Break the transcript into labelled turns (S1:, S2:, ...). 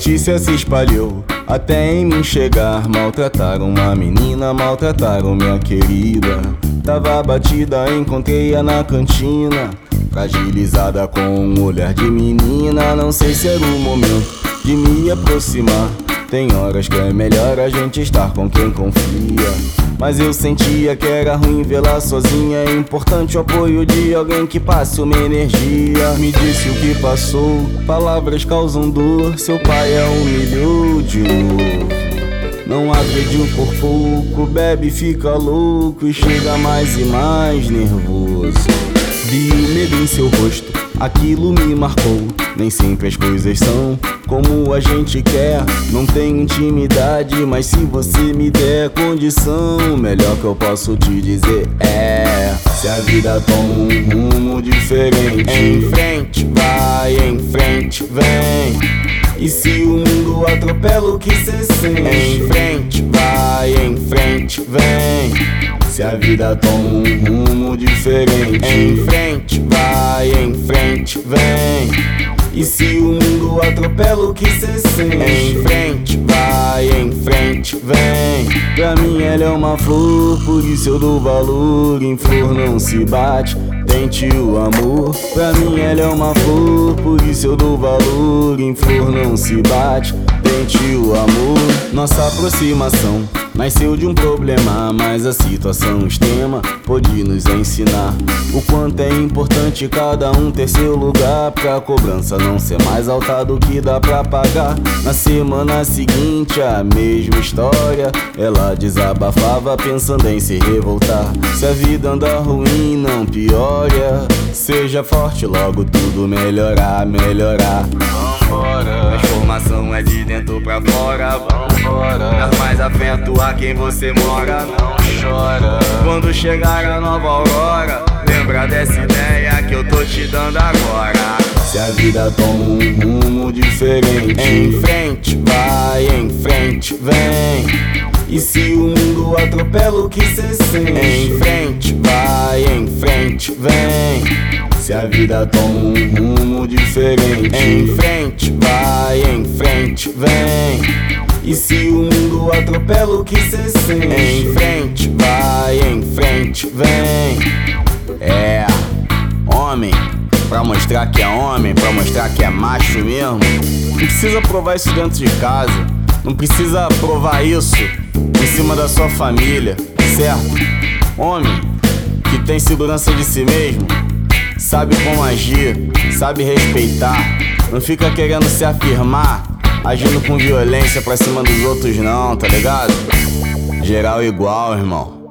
S1: notícia se espalhou até em mim chegar. Maltrataram uma menina, maltrataram minha querida. Tava abatida, encontrei-a na cantina, fragilizada com um olhar de menina. Não sei se era o momento de me aproximar. Tem horas que é melhor a gente estar com quem confia, mas eu sentia que era ruim vê-la sozinha. É importante o apoio de alguém que passe uma energia. Me disse o que passou, palavras causam dor. Seu pai a humilhou de novo, não agrediu por pouco. Bebe, fica louco e chega mais e mais nervoso. Vi o medo em seu rosto, aquilo me marcou. Nem sempre as coisas são como a gente quer. Não tenho intimidade, mas se você me der condição, o melhor que eu posso te dizer é: se a vida toma um rumo diferente, em frente, vai, em frente, vem. E se o mundo atropela o que cê sente, em frente, vai, em frente, vem. Se a vida toma um rumo diferente, em frente, vai, em frente, vem. E se o mundo atropela o que cê sente, em frente, vai, em frente, vem. Pra mim ela é uma flor, por isso eu dou valor. Em flor não se bate, tente o amor. Pra mim ela é uma flor, por isso eu dou valor. Em flor não se bate, tente o amor. Nossa aproximação nasceu de um problema, mas a situação extrema pôde nos ensinar o quanto é importante cada um ter seu lugar, pra cobrança não ser mais alta do que dá pra pagar. Na semana seguinte a mesma história, ela desabafava pensando em se revoltar. Se a vida anda ruim não piora, seja forte logo tudo melhorar, melhorar. Vambora, transformação é de dentro pra fora. Vambora, dar mais afeto a quem você mora. Não chora quando chegar a nova aurora, lembra dessa ideia que eu tô te dando agora. Se a vida toma um rumo diferente, em frente, vai, em frente, vem. E se o mundo atropela o que cê sente, em frente, vai, em frente, vem. Se a vida toma um rumo diferente, em frente, vai, em frente, vem. E se o mundo atropela o que cê sente, em frente, vai, em frente, vem. É, homem, pra mostrar que é homem, pra mostrar que é macho mesmo. Não precisa provar isso dentro de casa, não precisa provar isso em cima da sua família, certo? Homem que tem segurança de si mesmo, sabe como agir, sabe respeitar, não fica querendo se afirmar, agindo com violência pra cima dos outros não, tá ligado? Geral igual, irmão.